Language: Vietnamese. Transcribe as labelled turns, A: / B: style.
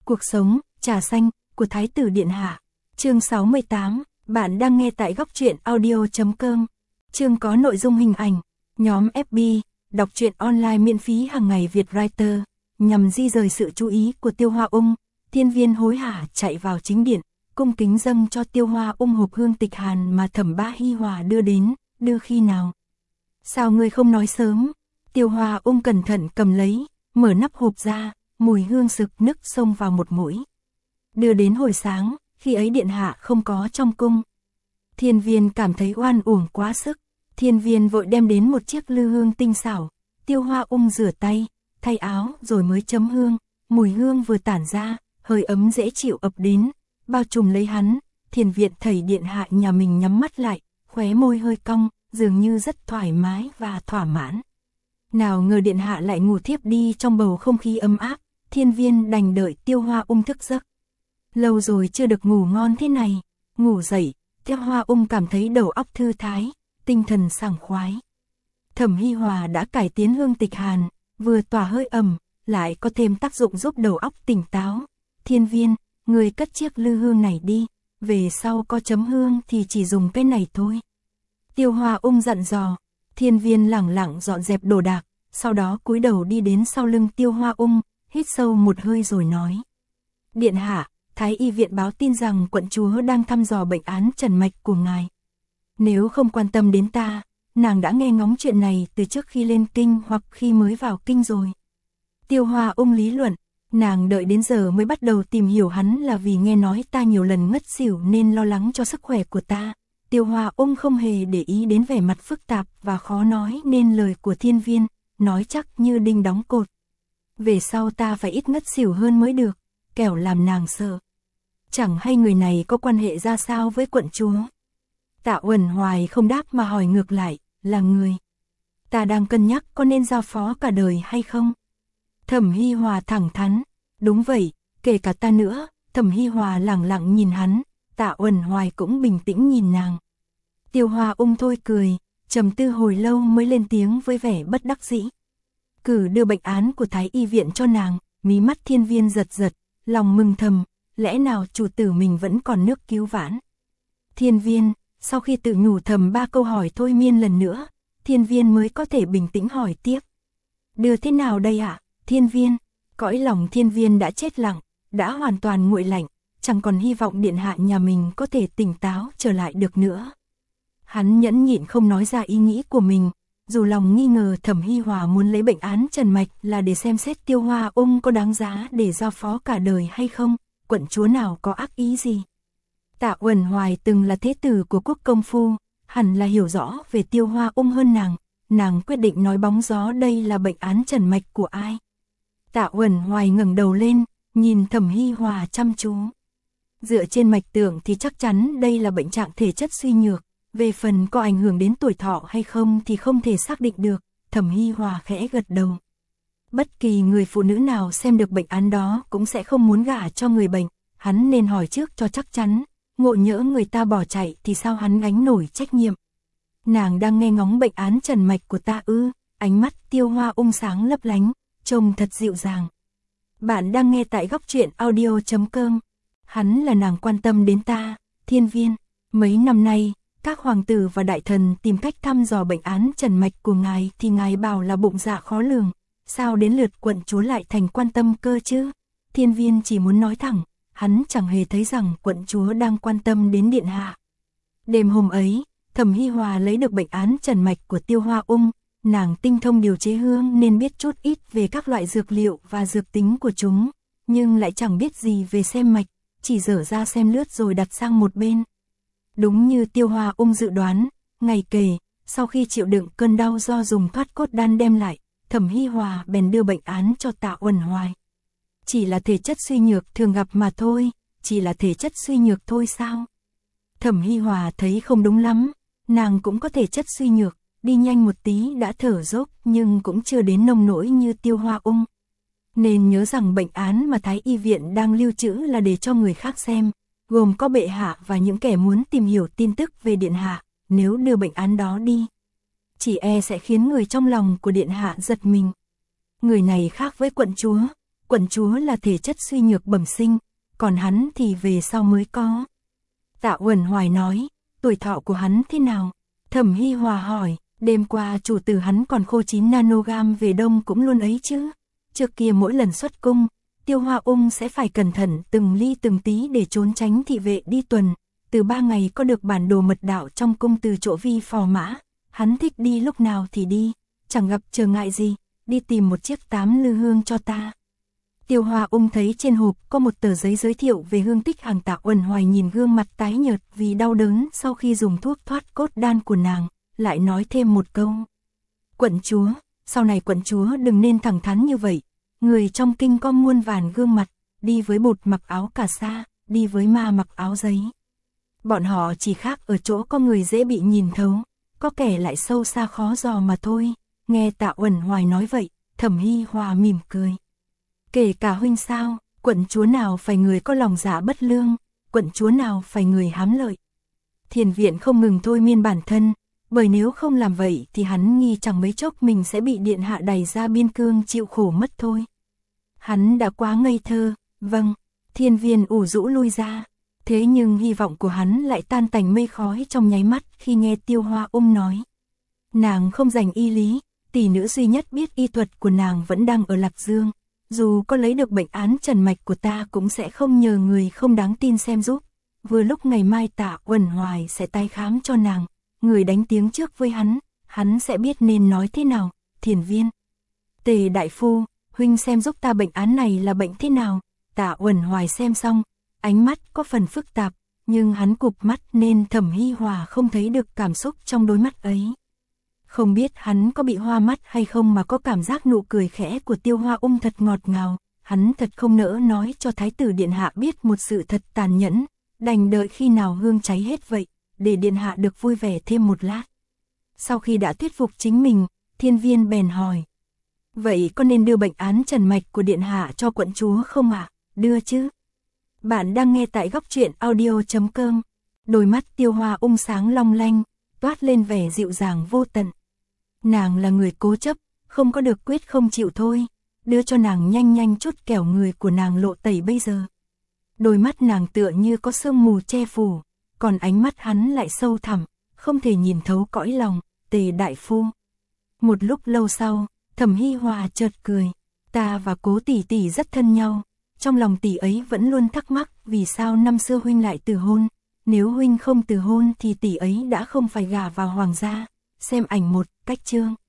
A: Cuộc sống, trà xanh, của Thái tử Điện Hạ. Chương 68, bạn đang nghe tại góc truyện audio.com. Chương có nội dung hình ảnh. Nhóm FB, đọc truyện online miễn phí hàng ngày Việt Writer, nhằm di rời sự chú ý của Tiêu Hoa Ung. Thiên Viên hối hả chạy vào chính điện, cung kính dâng cho Tiêu Hoa Ung hộp hương tịch hàn mà Thẩm Ba Hi Hòa đưa đến, đưa khi nào? Sao ngươi không nói sớm? Tiêu Hoa Ung cẩn thận cầm lấy, mở nắp hộp ra, mùi hương sực nức xông vào một mũi. Đưa đến hồi sáng, khi ấy Điện Hạ không có trong cung. Thiên Viên cảm thấy oan uổng quá sức, Thiên Viên vội đem đến một chiếc lư hương tinh xảo. Tiêu Hoa Ung rửa tay, thay áo rồi mới chấm hương, mùi hương vừa tản ra, hơi ấm dễ chịu ập đến, bao trùm lấy hắn. Thiền viện thầy Điện Hạ nhà mình nhắm mắt lại, khóe môi hơi cong, dường như rất thoải mái và thỏa mãn. Nào ngờ Điện Hạ lại ngủ thiếp đi trong bầu không khí ấm áp, Thiên Viên đành đợi Tiêu Hoa Ung thức giấc. Lâu rồi chưa được ngủ ngon thế này, ngủ dậy, Tiêu Hoa Ung cảm thấy đầu óc thư thái, tinh thần sảng khoái. Thẩm Hi Hòa đã cải tiến hương tịch hàn, vừa tỏa hơi ẩm, lại có thêm tác dụng giúp đầu óc tỉnh táo. Thiên Viên, người cất chiếc lư hương này đi, về sau có chấm hương thì chỉ dùng cái này thôi. Tiêu Hoa Ung dặn dò. Thiên Viên lẳng lặng dọn dẹp đồ đạc, sau đó cúi đầu đi đến sau lưng Tiêu Hoa Ung, hít sâu một hơi rồi nói. Điện Hạ, Thái y viện báo tin rằng quận chúa đang thăm dò bệnh án trần mạch của ngài. Nếu không quan tâm đến ta, nàng đã nghe ngóng chuyện này từ trước khi lên kinh hoặc khi mới vào kinh rồi. Tiêu Hoa Ung lý luận, nàng đợi đến giờ mới bắt đầu tìm hiểu hắn là vì nghe nói ta nhiều lần ngất xỉu nên lo lắng cho sức khỏe của ta. Tiêu Hoa Ung không hề để ý đến vẻ mặt phức tạp và khó nói nên lời của Thiên Viên, nói chắc như đinh đóng cột. Về sau ta phải ít ngất xỉu hơn mới được, kẻo làm nàng sợ. Chẳng hay người này có quan hệ ra sao với quận chúa? Tạ Uẩn Hoài không đáp mà hỏi ngược lại, là người. Ta đang cân nhắc có nên giao phó cả đời hay không? Thẩm Hi Hòa thẳng thắn, đúng vậy, kể cả ta nữa. Thẩm Hi Hòa lẳng lặng nhìn hắn, Tạ Uẩn Hoài cũng bình tĩnh nhìn nàng. Tiêu Hoa Ung thôi cười, trầm tư hồi lâu mới lên tiếng với vẻ bất đắc dĩ. Cử đưa bệnh án của Thái y viện cho nàng, mí mắt Thiên Viên giật giật, lòng mừng thầm, lẽ nào chủ tử mình vẫn còn nước cứu vãn. Thiên Viên, sau khi tự nhủ thầm 3 câu hỏi thôi miên lần nữa, Thiên Viên mới có thể bình tĩnh hỏi tiếp. Đưa thế nào đây ạ? Thiên Viên, cõi lòng Thiên Viên đã chết lặng, đã hoàn toàn nguội lạnh, chẳng còn hy vọng Điện Hạ nhà mình có thể tỉnh táo trở lại được nữa. Hắn nhẫn nhịn không nói ra ý nghĩ của mình, dù lòng nghi ngờ Thẩm Hi Hòa muốn lấy bệnh án trần mạch là để xem xét Tiêu Hoa Ung có đáng giá để giao phó cả đời hay không, quận chúa nào có ác ý gì. Tạ Uẩn Hoài từng là thế tử của quốc công phu, hẳn là hiểu rõ về Tiêu Hoa Ung hơn nàng quyết định nói bóng gió đây là bệnh án trần mạch của ai. Tạ Uẩn Hoài ngẩng đầu lên, nhìn Thẩm Hi Hòa chăm chú. Dựa trên mạch tượng thì chắc chắn đây là bệnh trạng thể chất suy nhược, về phần có ảnh hưởng đến tuổi thọ hay không thì không thể xác định được. Thẩm Hi Hòa khẽ gật đầu. Bất kỳ người phụ nữ nào xem được bệnh án đó cũng sẽ không muốn gả cho người bệnh, hắn nên hỏi trước cho chắc chắn, ngộ nhỡ người ta bỏ chạy thì sao hắn gánh nổi trách nhiệm. Nàng đang nghe ngóng bệnh án trần mạch của ta ư? Ánh mắt Tiêu Hoa Ung sáng lấp lánh, trông thật dịu dàng. Bạn đang nghe tại góc truyện audio.com. Hắn là nàng quan tâm đến ta, Thiên Viên. Mấy năm nay, các hoàng tử và đại thần tìm cách thăm dò bệnh án trần mạch của ngài thì ngài bảo là bụng dạ khó lường. Sao đến lượt quận chúa lại thành quan tâm cơ chứ? Thiên Viên chỉ muốn nói thẳng, hắn chẳng hề thấy rằng quận chúa đang quan tâm đến Điện Hạ. Đêm hôm ấy, Thẩm Hi Hòa lấy được bệnh án trần mạch của Tiêu Hoa Ung. Nàng tinh thông điều chế hương nên biết chút ít về các loại dược liệu và dược tính của chúng, nhưng lại chẳng biết gì về xem mạch, chỉ dở ra xem lướt rồi đặt sang một bên. Đúng như Tiêu Hoa Ung dự đoán, ngày kể, sau khi chịu đựng cơn đau do dùng thoát cốt đan đem lại, Thẩm Hi Hòa bèn đưa bệnh án cho Tạ Uẩn Hoài. Chỉ là thể chất suy nhược thường gặp mà thôi, chỉ là thể chất suy nhược thôi sao? Thẩm Hi Hòa thấy không đúng lắm, nàng cũng có thể chất suy nhược, đi nhanh một tí đã thở dốc nhưng cũng chưa đến nông nỗi như Tiêu Hoa Ung. Nên nhớ rằng bệnh án mà Thái y viện đang lưu trữ là để cho người khác xem, gồm có bệ hạ và những kẻ muốn tìm hiểu tin tức về Điện Hạ. Nếu đưa bệnh án đó đi, chỉ e sẽ khiến người trong lòng của Điện Hạ giật mình. Người này khác với quận chúa, quận chúa là thể chất suy nhược bẩm sinh, còn hắn thì về sau mới có. Tạ Uẩn Hoài nói, tuổi thọ của hắn thế nào? Thẩm Hi Hòa hỏi, đêm qua chủ tử hắn còn khô 9 nanogam về đông cũng luôn ấy chứ. Trước kia mỗi lần xuất cung, Tiêu Hoa Ung sẽ phải cẩn thận từng ly từng tí để trốn tránh thị vệ đi tuần. Từ 3 ngày có được bản đồ mật đạo trong cung từ chỗ vi phò mã, hắn thích đi lúc nào thì đi, chẳng gặp trở ngại gì, đi tìm một chiếc 8 lư hương cho ta. Tiêu Hoa Ung thấy trên hộp có một tờ giấy giới thiệu về hương tích hàng. Tạ Uẩn Hoài nhìn gương mặt tái nhợt vì đau đớn sau khi dùng thuốc thoát cốt đan của nàng, lại nói thêm một câu. Quận chúa, sau này quận chúa đừng nên thẳng thắn như vậy, người trong kinh có muôn vàn gương mặt, đi với bột mặc áo cà sa, đi với ma mặc áo giấy. Bọn họ chỉ khác ở chỗ có người dễ bị nhìn thấu, có kẻ lại sâu xa khó dò mà thôi. Nghe Tạ Uẩn Hoài nói vậy, Thẩm Hi Hòa mỉm cười. Kể cả huynh sao, quận chúa nào phải người có lòng dạ bất lương, quận chúa nào phải người hám lợi. Thiền viện không ngừng thôi miên bản thân, bởi nếu không làm vậy thì hắn nghi chẳng mấy chốc mình sẽ bị điện hạ đày ra biên cương chịu khổ mất thôi. Hắn đã quá ngây thơ, vâng, Thiên Viên ủ rũ lui ra. Thế nhưng hy vọng của hắn lại tan tành mây khói trong nháy mắt khi nghe Tiêu Hoa Ung nói. Nàng không giành y lý, tỷ nữ duy nhất biết y thuật của nàng vẫn đang ở Lạc Dương. Dù có lấy được bệnh án trần mạch của ta cũng sẽ không nhờ người không đáng tin xem giúp. Vừa lúc ngày mai Tạ Uẩn Hoài sẽ tái khám cho nàng, người đánh tiếng trước với hắn sẽ biết nên nói thế nào. Thiền Viên, Tề đại phu, huynh xem giúp ta bệnh án này là bệnh thế nào. Tạ Uẩn Hoài xem xong, ánh mắt có phần phức tạp, nhưng hắn cụp mắt nên Thẩm Hi Hòa không thấy được cảm xúc trong đôi mắt ấy. Không biết hắn có bị hoa mắt hay không mà có cảm giác nụ cười khẽ của Tiêu Hoa Ung thật ngọt ngào, hắn thật không nỡ nói cho Thái tử Điện Hạ biết một sự thật tàn nhẫn, đành đợi khi nào hương cháy hết vậy, để Điện Hạ được vui vẻ thêm một lát. Sau khi đã thuyết phục chính mình, Thiên Viên bèn hỏi. Vậy có nên đưa bệnh án trần mạch của Điện Hạ cho quận chúa không ạ? Đưa chứ. Bạn đang nghe tại Góc Truyện Audio.com. Đôi mắt Tiêu Hoa Ung sáng long lanh, toát lên vẻ dịu dàng vô tận. Nàng là người cố chấp, không có được quyết không chịu thôi, đưa cho nàng nhanh nhanh chút kẻo người của nàng lộ tẩy bây giờ. Đôi mắt nàng tựa như có sương mù che phủ, còn ánh mắt hắn lại sâu thẳm, không thể nhìn thấu cõi lòng. Tề đại phu. Một lúc lâu sau, Thẩm Hi Hòa chợt cười, ta và Cố tỷ tỷ rất thân nhau, trong lòng tỷ ấy vẫn luôn thắc mắc vì sao năm xưa huynh lại từ hôn, nếu huynh không từ hôn thì tỷ ấy đã không phải gả vào hoàng gia. Xem ảnh 1, cách chương.